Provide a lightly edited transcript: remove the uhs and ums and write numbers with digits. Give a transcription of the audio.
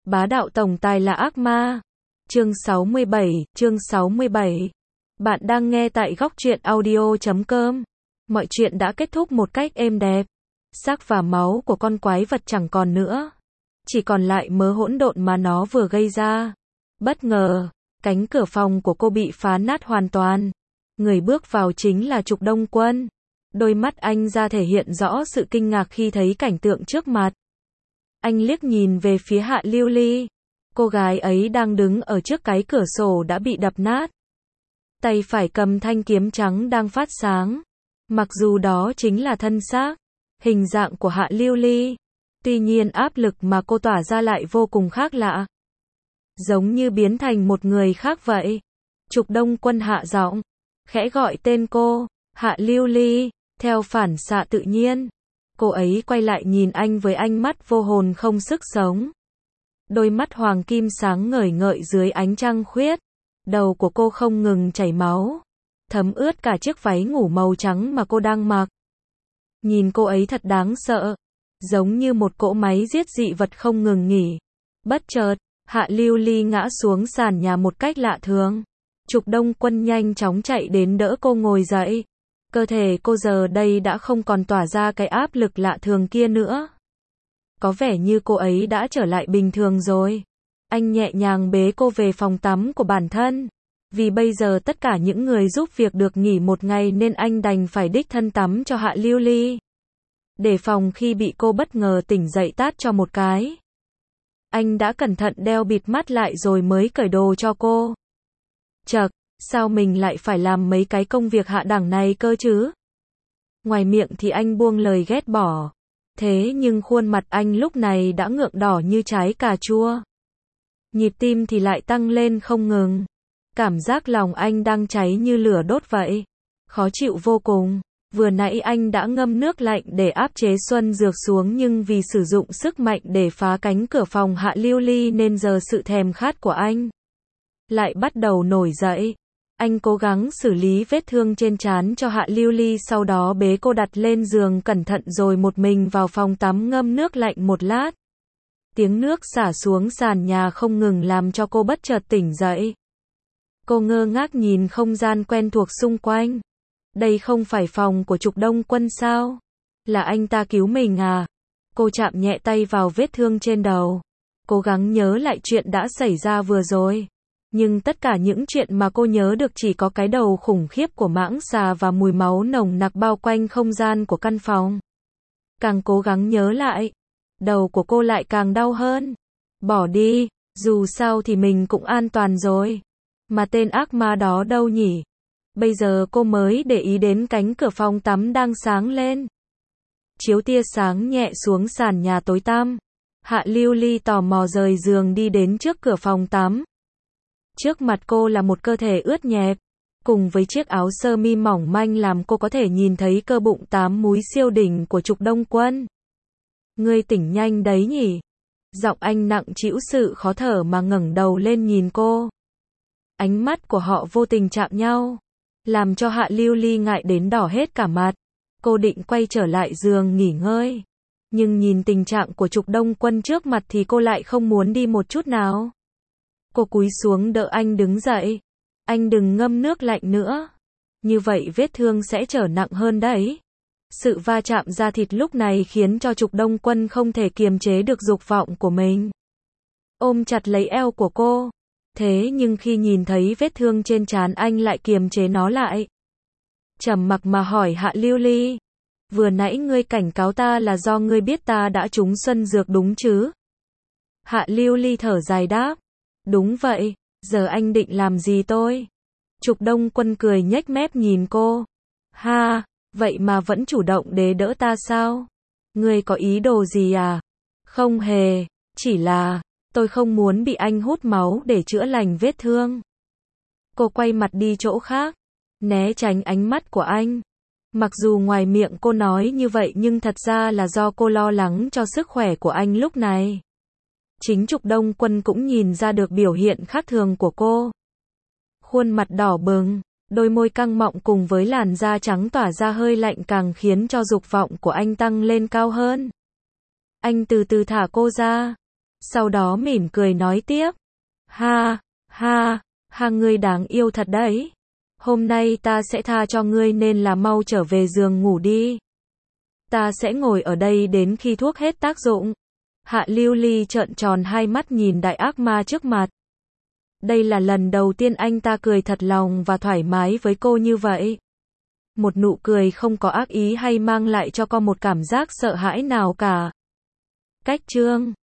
Bá đạo tổng tài là ác ma. Chương 67. Bạn đang nghe tại góc truyện audio.com. Mọi chuyện đã kết thúc một cách êm đẹp. Xác và máu của con quái vật chẳng còn nữa. Chỉ còn lại mớ hỗn độn mà nó vừa gây ra. Bất ngờ, cánh cửa phòng của cô bị phá nát hoàn toàn. Người bước vào chính là Trục Đông Quân. Đôi mắt anh ra thể hiện rõ sự kinh ngạc khi thấy cảnh tượng trước mặt. Anh liếc nhìn về phía Hạ Lưu Ly. Cô gái ấy đang đứng ở trước cái cửa sổ đã bị đập nát. Tay phải cầm thanh kiếm trắng đang phát sáng. Mặc dù đó chính là thân xác, hình dạng của Hạ Lưu Ly. Tuy nhiên áp lực mà cô tỏa ra lại vô cùng khác lạ. Giống như biến thành một người khác vậy. Trục Đông Quân hạ giọng, khẽ gọi tên cô, Hạ Lưu Ly. Theo phản xạ tự nhiên, cô ấy quay lại nhìn anh với ánh mắt vô hồn không sức sống. Đôi mắt hoàng kim sáng ngời ngợi dưới ánh trăng khuyết. Đầu của cô không ngừng chảy máu, thấm ướt cả chiếc váy ngủ màu trắng mà cô đang mặc. Nhìn cô ấy thật đáng sợ, giống như một cỗ máy giết dị vật không ngừng nghỉ. Bất chợt, Hạ Lưu Ly ngã xuống sàn nhà một cách lạ thường. Trục Đông Quân nhanh chóng chạy đến đỡ cô ngồi dậy. Cơ thể cô giờ đây đã không còn tỏa ra cái áp lực lạ thường kia nữa. Có vẻ như cô ấy đã trở lại bình thường rồi. Anh nhẹ nhàng bế cô về phòng tắm của bản thân. Vì bây giờ tất cả những người giúp việc được nghỉ một ngày nên anh đành phải đích thân tắm cho Hạ Lưu Ly. Để phòng khi bị cô bất ngờ tỉnh dậy tát cho một cái. Anh đã cẩn thận đeo bịt mắt lại rồi mới cởi đồ cho cô. Chậc, sao mình lại phải làm mấy cái công việc hạ đẳng này cơ chứ? Ngoài miệng thì anh buông lời ghét bỏ. Thế nhưng khuôn mặt anh lúc này đã ngượng đỏ như trái cà chua. Nhịp tim thì lại tăng lên không ngừng. Cảm giác lòng anh đang cháy như lửa đốt vậy. Khó chịu vô cùng. Vừa nãy anh đã ngâm nước lạnh để áp chế xuân dược xuống nhưng vì sử dụng sức mạnh để phá cánh cửa phòng Hạ Lưu Ly nên giờ sự thèm khát của anh lại bắt đầu nổi dậy. Anh cố gắng xử lý vết thương trên trán cho Hạ Lưu Ly, sau đó bế cô đặt lên giường cẩn thận rồi một mình vào phòng tắm ngâm nước lạnh một lát. Tiếng nước xả xuống sàn nhà không ngừng làm cho cô bất chợt tỉnh dậy. Cô ngơ ngác nhìn không gian quen thuộc xung quanh. Đây không phải phòng của Trục Đông Quân sao? Là anh ta cứu mình à? Cô chạm nhẹ tay vào vết thương trên đầu. Cố gắng nhớ lại chuyện đã xảy ra vừa rồi. Nhưng tất cả những chuyện mà cô nhớ được chỉ có cái đầu khủng khiếp của mãng xà và mùi máu nồng nặc bao quanh không gian của căn phòng. Càng cố gắng nhớ lại, đầu của cô lại càng đau hơn. Bỏ đi, dù sao thì mình cũng an toàn rồi. Mà tên ác ma đó đâu nhỉ? Bây giờ cô mới để ý đến cánh cửa phòng tắm đang sáng lên. Chiếu tia sáng nhẹ xuống sàn nhà tối tăm. Hạ Lưu Ly tò mò rời giường đi đến trước cửa phòng tắm. Trước mặt cô là một cơ thể ướt nhẹp, cùng với chiếc áo sơ mi mỏng manh làm cô có thể nhìn thấy cơ bụng 8 múi siêu đỉnh của Trục Đông Quân. Ngươi tỉnh nhanh đấy nhỉ? Giọng anh nặng trĩu sự khó thở mà ngẩng đầu lên nhìn cô. Ánh mắt của họ vô tình chạm nhau, làm cho Hạ Lưu Ly ngại đến đỏ hết cả mặt. Cô định quay trở lại giường nghỉ ngơi, nhưng nhìn tình trạng của Trục Đông Quân trước mặt thì cô lại không muốn đi một chút nào. Cô cúi xuống đỡ anh đứng dậy. Anh đừng ngâm nước lạnh nữa. Như vậy vết thương sẽ trở nặng hơn đấy. Sự va chạm da thịt lúc này khiến cho Trục Đông Quân không thể kiềm chế được dục vọng của mình. Ôm chặt lấy eo của cô. Thế nhưng khi nhìn thấy vết thương trên trán anh lại kiềm chế nó lại. Trầm mặc mà hỏi Hạ Lưu Ly. Vừa nãy ngươi cảnh cáo ta là do ngươi biết ta đã trúng xuân dược đúng chứ? Hạ Lưu Ly thở dài đáp. Đúng vậy, giờ anh định làm gì tôi? Trục Đông Quân cười nhếch mép nhìn cô. Ha, vậy mà vẫn chủ động để đỡ ta sao? Ngươi có ý đồ gì à? Không hề, chỉ là tôi không muốn bị anh hút máu để chữa lành vết thương. Cô quay mặt đi chỗ khác, né tránh ánh mắt của anh. Mặc dù ngoài miệng cô nói như vậy nhưng thật ra là do cô lo lắng cho sức khỏe của anh lúc này. Chính Trục Đông Quân cũng nhìn ra được biểu hiện khác thường của cô. Khuôn mặt đỏ bừng, đôi môi căng mọng cùng với làn da trắng tỏa ra hơi lạnh càng khiến cho dục vọng của anh tăng lên cao hơn. Anh từ từ thả cô ra. Sau đó mỉm cười nói tiếp. Ha, ha, ha ngươi đáng yêu thật đấy. Hôm nay ta sẽ tha cho ngươi nên là mau trở về giường ngủ đi. Ta sẽ ngồi ở đây đến khi thuốc hết tác dụng. Hạ Lưu Ly trợn tròn hai mắt nhìn đại ác ma trước mặt. Đây là lần đầu tiên anh ta cười thật lòng và thoải mái với cô như vậy. Một nụ cười không có ác ý hay mang lại cho cô một cảm giác sợ hãi nào cả. Cách chương